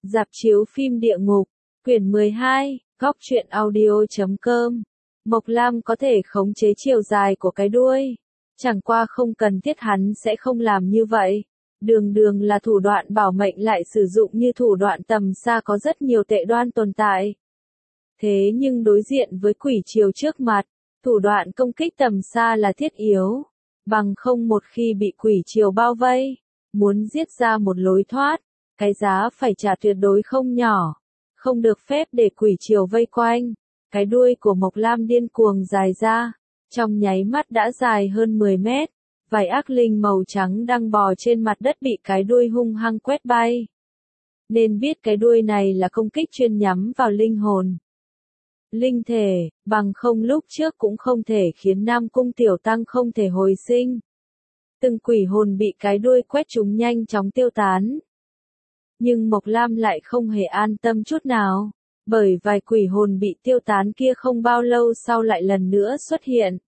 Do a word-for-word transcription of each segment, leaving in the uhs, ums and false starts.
Rạp chiếu phim địa ngục, quyển mười hai, góc truyện audio.com. Mộc Lam có thể khống chế chiều dài của cái đuôi. Chẳng qua không cần thiết hắn sẽ không làm như vậy. Đường đường là thủ đoạn bảo mệnh lại sử dụng như thủ đoạn tầm xa có rất nhiều tệ đoan tồn tại. Thế nhưng đối diện với quỷ triều trước mặt, thủ đoạn công kích tầm xa là thiết yếu. Bằng không một khi bị quỷ triều bao vây, muốn giết ra một lối thoát, cái giá phải trả tuyệt đối không nhỏ. Không được phép để quỷ triều vây quanh. Cái đuôi của Mộc Lam điên cuồng dài ra, trong nháy mắt đã dài hơn mười mét. Vài ác linh màu trắng đang bò trên mặt đất bị cái đuôi hung hăng quét bay. Nên biết cái đuôi này là công kích chuyên nhắm vào linh hồn. Linh thể, bằng không lúc trước cũng không thể khiến Nam Cung Tiểu Tăng không thể hồi sinh. Từng quỷ hồn bị cái đuôi quét chúng nhanh chóng tiêu tán. Nhưng Mộc Lam lại không hề an tâm chút nào, bởi vài quỷ hồn bị tiêu tán kia không bao lâu sau lại lần nữa xuất hiện.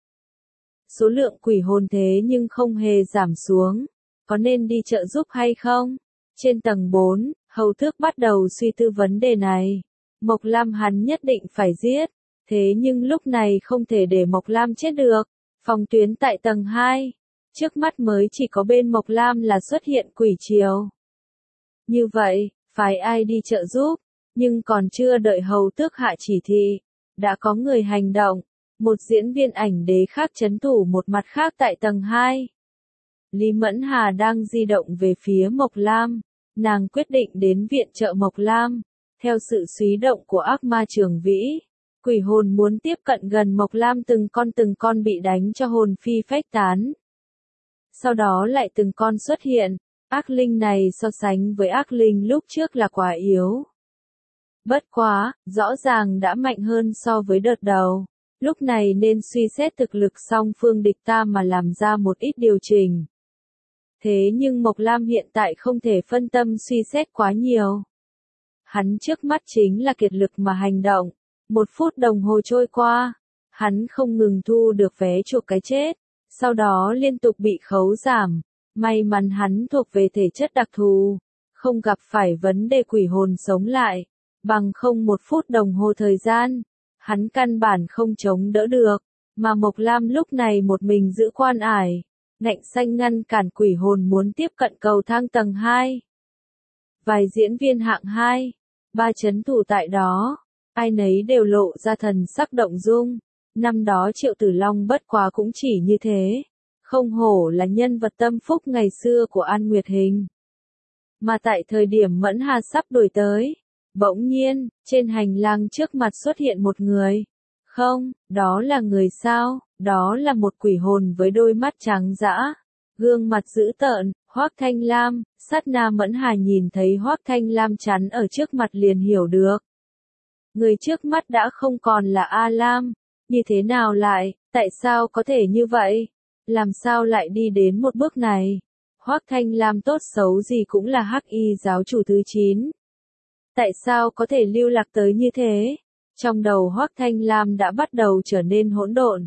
Số lượng quỷ hồn thế nhưng không hề giảm xuống, có nên đi trợ giúp hay không? Trên tầng bốn, Hầu Tước bắt đầu suy tư vấn đề này. Mộc Lam hắn nhất định phải giết, thế nhưng lúc này không thể để Mộc Lam chết được. Phòng tuyến tại tầng hai, trước mắt mới chỉ có bên Mộc Lam là xuất hiện quỷ triều. Như vậy, phải ai đi trợ giúp, nhưng còn chưa đợi Hầu Tước hạ chỉ thị, đã có người hành động. Một diễn viên ảnh đế khác trấn thủ một mặt khác tại tầng hai. Lý Mẫn Hà đang di động về phía Mộc Lam, nàng quyết định đến viện trợ Mộc Lam. Theo sự suy động của ác ma Trường Vĩ, quỷ hồn muốn tiếp cận gần Mộc Lam từng con từng con bị đánh cho hồn phi phách tán. Sau đó lại từng con xuất hiện, ác linh này so sánh với ác linh lúc trước là quá yếu. Bất quá, rõ ràng đã mạnh hơn so với đợt đầu. Lúc này nên suy xét thực lực song phương địch ta mà làm ra một ít điều chỉnh. Thế nhưng Mộc Lam hiện tại không thể phân tâm suy xét quá nhiều. Hắn trước mắt chính là kiệt lực mà hành động. Một phút đồng hồ trôi qua, hắn không ngừng thu được vé chuộc cái chết, sau đó liên tục bị khấu giảm. May mắn hắn thuộc về thể chất đặc thù, không gặp phải vấn đề quỷ hồn sống lại, bằng không một phút đồng hồ thời gian. Hắn căn bản không chống đỡ được, mà Mộc Lam lúc này một mình giữ quan ải, ngạnh xanh ngăn cản quỷ hồn muốn tiếp cận cầu thang tầng hai. Vài diễn viên hạng hai, ba chấn thủ tại đó, ai nấy đều lộ ra thần sắc động dung. Năm đó Triệu Tử Long bất quá cũng chỉ như thế, không hổ là nhân vật tâm phúc ngày xưa của An Nguyệt Hình. Mà tại thời điểm Mẫn Hà sắp đuổi tới, bỗng nhiên, trên hành lang trước mặt xuất hiện một người. Không, đó là người sao, đó là một quỷ hồn với đôi mắt trắng dã, gương mặt dữ tợn, Hoắc Thanh Lam. Sát na Mẫn Hà nhìn thấy Hoắc Thanh Lam chắn ở trước mặt liền hiểu được. Người trước mắt đã không còn là A Lam, như thế nào lại, tại sao có thể như vậy, làm sao lại đi đến một bước này. Hoắc Thanh Lam tốt xấu gì cũng là Hắc Y giáo chủ thứ chín. Tại sao có thể lưu lạc tới như thế? Trong đầu Hoắc Thanh Lam đã bắt đầu trở nên hỗn độn.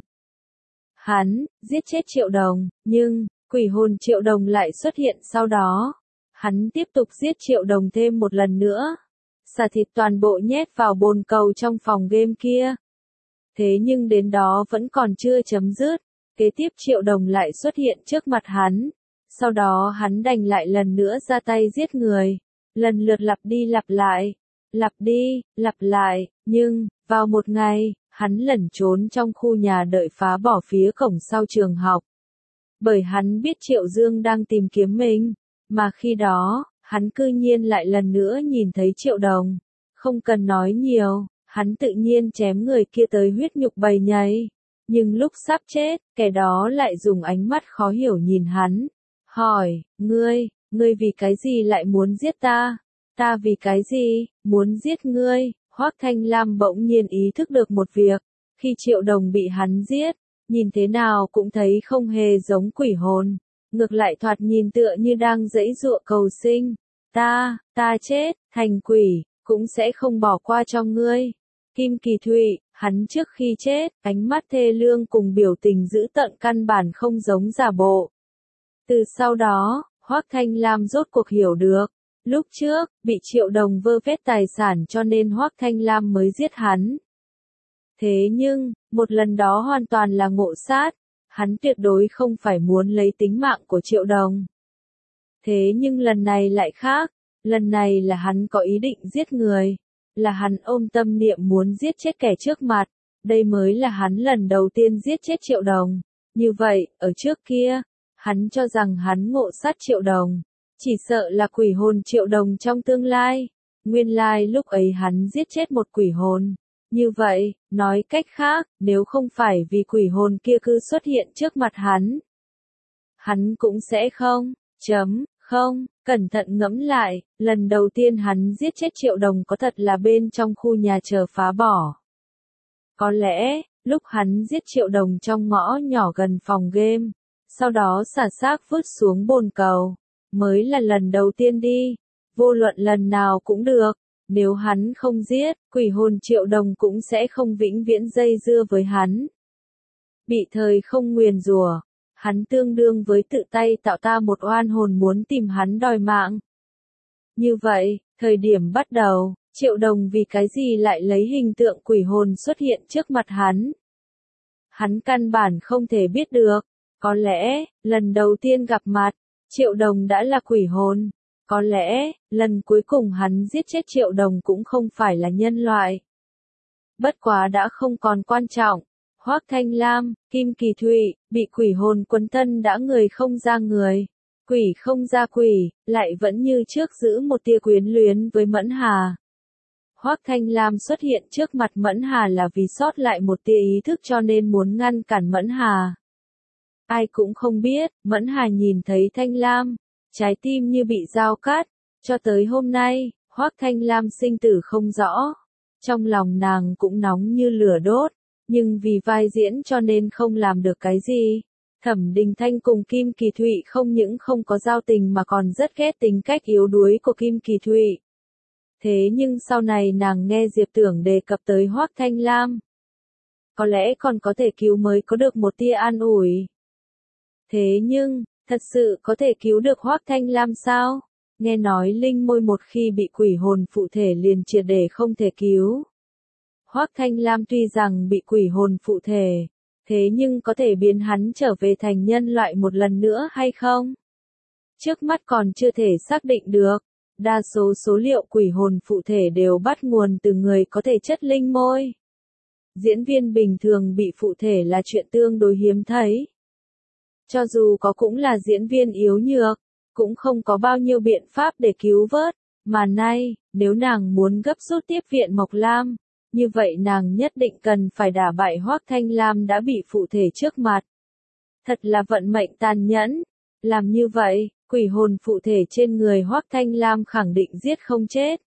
Hắn, giết chết Triệu Đồng, nhưng, quỷ hồn Triệu Đồng lại xuất hiện sau đó. Hắn tiếp tục giết Triệu Đồng thêm một lần nữa. Xả thịt toàn bộ nhét vào bồn cầu trong phòng game kia. Thế nhưng đến đó vẫn còn chưa chấm dứt. Kế tiếp Triệu Đồng lại xuất hiện trước mặt hắn. Sau đó hắn đành lại lần nữa ra tay giết người. Lần lượt lặp đi lặp lại, lặp đi, lặp lại, nhưng, vào một ngày, hắn lẩn trốn trong khu nhà đợi phá bỏ phía cổng sau trường học. Bởi hắn biết Triệu Dương đang tìm kiếm mình, mà khi đó, hắn cư nhiên lại lần nữa nhìn thấy Triệu Đồng. Không cần nói nhiều, hắn tự nhiên chém người kia tới huyết nhục bầy nhầy. Nhưng lúc sắp chết, kẻ đó lại dùng ánh mắt khó hiểu nhìn hắn. Hỏi, ngươi, ngươi vì cái gì lại muốn giết ta? Ta vì cái gì, muốn giết ngươi? Hoắc Thanh Lam bỗng nhiên ý thức được một việc. Khi Triệu Đồng bị hắn giết, nhìn thế nào cũng thấy không hề giống quỷ hồn. Ngược lại thoạt nhìn tựa như đang giãy giụa cầu sinh. Ta, ta chết, thành quỷ, cũng sẽ không bỏ qua cho ngươi. Kim Kỳ Thụy, hắn trước khi chết, ánh mắt thê lương cùng biểu tình dữ tợn căn bản không giống giả bộ. Từ sau đó, Hoắc Thanh Lam rốt cuộc hiểu được, Lúc trước, bị Triệu Đồng vơ vét tài sản cho nên Hoắc Thanh Lam mới giết hắn. Thế nhưng, một lần đó hoàn toàn là ngộ sát, hắn tuyệt đối không phải muốn lấy tính mạng của Triệu Đồng. Thế nhưng lần này lại khác, lần này là hắn có ý định giết người, là hắn ôm tâm niệm muốn giết chết kẻ trước mặt, đây mới là hắn lần đầu tiên giết chết Triệu Đồng. Như vậy, ở trước kia, hắn cho rằng hắn ngộ sát Triệu Đồng, chỉ sợ là quỷ hồn Triệu Đồng trong tương lai, nguyên lai lúc ấy hắn giết chết một quỷ hồn. Như vậy, nói cách khác, nếu không phải vì quỷ hồn kia cứ xuất hiện trước mặt hắn, hắn cũng sẽ không, chấm, không, cẩn thận ngẫm lại, lần đầu tiên hắn giết chết Triệu Đồng có thật là bên trong khu nhà chờ phá bỏ. Có lẽ, lúc hắn giết Triệu Đồng trong ngõ nhỏ gần phòng game, sau đó xả xác vứt xuống bồn cầu, mới là lần đầu tiên đi, vô luận lần nào cũng được. Nếu hắn không giết, quỷ hồn Triệu Đồng cũng sẽ không vĩnh viễn dây dưa với hắn. Bị thời không nguyền rủa, hắn tương đương với tự tay tạo ta một oan hồn muốn tìm hắn đòi mạng. Như vậy, thời điểm bắt đầu, Triệu Đồng vì cái gì lại lấy hình tượng quỷ hồn xuất hiện trước mặt hắn? Hắn căn bản không thể biết được, có lẽ, lần đầu tiên gặp mặt, Triệu Đồng đã là quỷ hồn. Có lẽ, lần cuối cùng hắn giết chết Triệu Đồng cũng không phải là nhân loại. Bất quá đã không còn quan trọng. Hoắc Thanh Lam, Kim Kỳ Thụy, bị quỷ hồn quấn thân đã người không ra người, quỷ không ra quỷ, lại vẫn như trước giữ một tia quyến luyến với Mẫn Hà. Hoắc Thanh Lam xuất hiện trước mặt Mẫn Hà là vì sót lại một tia ý thức cho nên muốn ngăn cản Mẫn Hà. Ai cũng không biết, Mẫn Hà nhìn thấy Thanh Lam, trái tim như bị dao cắt, cho tới hôm nay, Hoắc Thanh Lam sinh tử không rõ. Trong lòng nàng cũng nóng như lửa đốt, nhưng vì vai diễn cho nên không làm được cái gì. Thẩm Đình Thanh cùng Kim Kỳ Thụy không những không có giao tình mà còn rất ghét tính cách yếu đuối của Kim Kỳ Thụy. Thế nhưng sau này nàng nghe Diệp Tưởng đề cập tới Hoắc Thanh Lam. Có lẽ còn có thể cứu mới có được một tia an ủi. Thế nhưng, thật sự có thể cứu được Hoắc Thanh Lam sao? Nghe nói linh môi một khi bị quỷ hồn phụ thể liền triệt để không thể cứu. Hoắc Thanh Lam tuy rằng bị quỷ hồn phụ thể, thế nhưng có thể biến hắn trở về thành nhân loại một lần nữa hay không? Trước mắt còn chưa thể xác định được. Đa số số liệu quỷ hồn phụ thể đều bắt nguồn từ người có thể chất linh môi. Diễn viên bình thường bị phụ thể là chuyện tương đối hiếm thấy. Cho dù có cũng là diễn viên yếu nhược, cũng không có bao nhiêu biện pháp để cứu vớt, mà nay, nếu nàng muốn gấp rút tiếp viện Mộc Lam, như vậy nàng nhất định cần phải đả bại Hoắc Thanh Lam đã bị phụ thể trước mặt. Thật là vận mệnh tàn nhẫn, làm như vậy, quỷ hồn phụ thể trên người Hoắc Thanh Lam khẳng định giết không chết.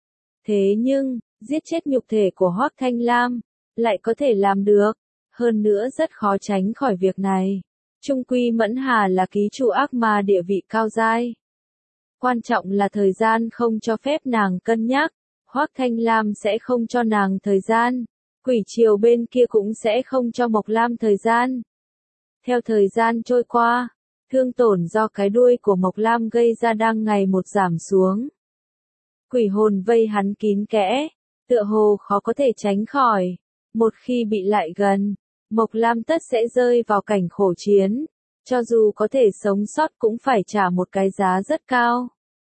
Thế nhưng, giết chết nhục thể của Hoắc Thanh Lam, lại có thể làm được, hơn nữa rất khó tránh khỏi việc này. Trung quy Mẫn Hà là ký chủ ác ma địa vị cao giai. Quan trọng là thời gian không cho phép nàng cân nhắc, Hoắc Thanh Lam sẽ không cho nàng thời gian, quỷ triều bên kia cũng sẽ không cho Mộc Lam thời gian. Theo thời gian trôi qua, thương tổn do cái đuôi của Mộc Lam gây ra đang ngày một giảm xuống. Quỷ hồn vây hắn kín kẽ, tựa hồ khó có thể tránh khỏi. Một khi bị lại gần, Mộc Lam tất sẽ rơi vào cảnh khổ chiến, cho dù có thể sống sót cũng phải trả một cái giá rất cao.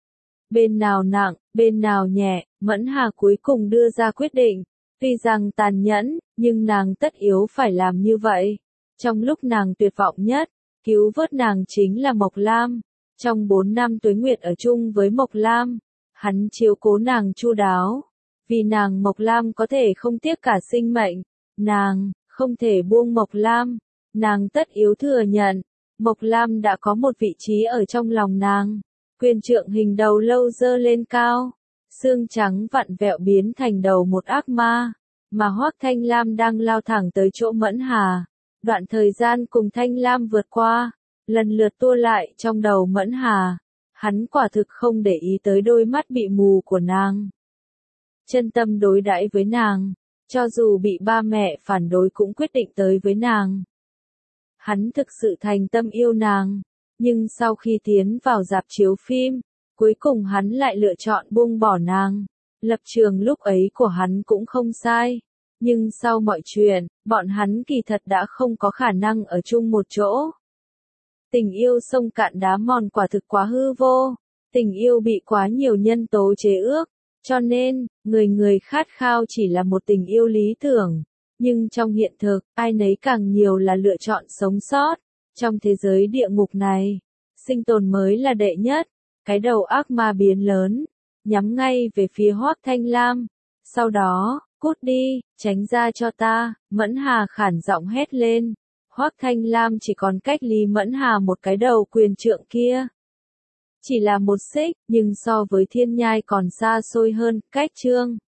Bên nào nặng, bên nào nhẹ, Mẫn Hà cuối cùng đưa ra quyết định, tuy rằng tàn nhẫn, nhưng nàng tất yếu phải làm như vậy. Trong lúc nàng tuyệt vọng nhất, cứu vớt nàng chính là Mộc Lam. Trong bốn năm Tuế Nguyệt ở chung với Mộc Lam, hắn chiếu cố nàng chu đáo. Vì nàng Mộc Lam có thể không tiếc cả sinh mệnh, nàng không thể buông Mộc Lam, nàng tất yếu thừa nhận, Mộc Lam đã có một vị trí ở trong lòng nàng. Quyền trượng hình đầu lâu dơ lên cao, xương trắng vặn vẹo biến thành đầu một ác ma, mà Hoắc Thanh Lam đang lao thẳng tới chỗ Mẫn Hà. Đoạn thời gian cùng Thanh Lam vượt qua, lần lượt tua lại trong đầu Mẫn Hà, hắn quả thực không để ý tới đôi mắt bị mù của nàng. Chân tâm đối đãi với nàng, cho dù bị ba mẹ phản đối cũng quyết định tới với nàng. Hắn thực sự thành tâm yêu nàng, nhưng sau khi tiến vào rạp chiếu phim, Cuối cùng hắn lại lựa chọn buông bỏ nàng. Lập trường lúc ấy của hắn cũng không sai. Nhưng sau mọi chuyện, bọn hắn kỳ thật đã không có khả năng ở chung một chỗ. Tình yêu sông cạn đá mòn quả thực quá hư vô. Tình yêu bị quá nhiều nhân tố chế ước. Cho nên, người người khát khao chỉ là một tình yêu lý tưởng. Nhưng trong hiện thực, ai nấy càng nhiều là lựa chọn sống sót. Trong thế giới địa ngục này, sinh tồn mới là đệ nhất. Cái đầu ác ma biến lớn, nhắm ngay về phía Hoắc Thanh Lam. Sau đó, cút đi, tránh ra cho ta, Mẫn Hà khản giọng hét lên. Hoắc Thanh Lam chỉ còn cách Lý Mẫn Hà một cái đầu quyền trượng kia. Chỉ là một xích, nhưng so với thiên nhai còn xa xôi hơn, cách trương.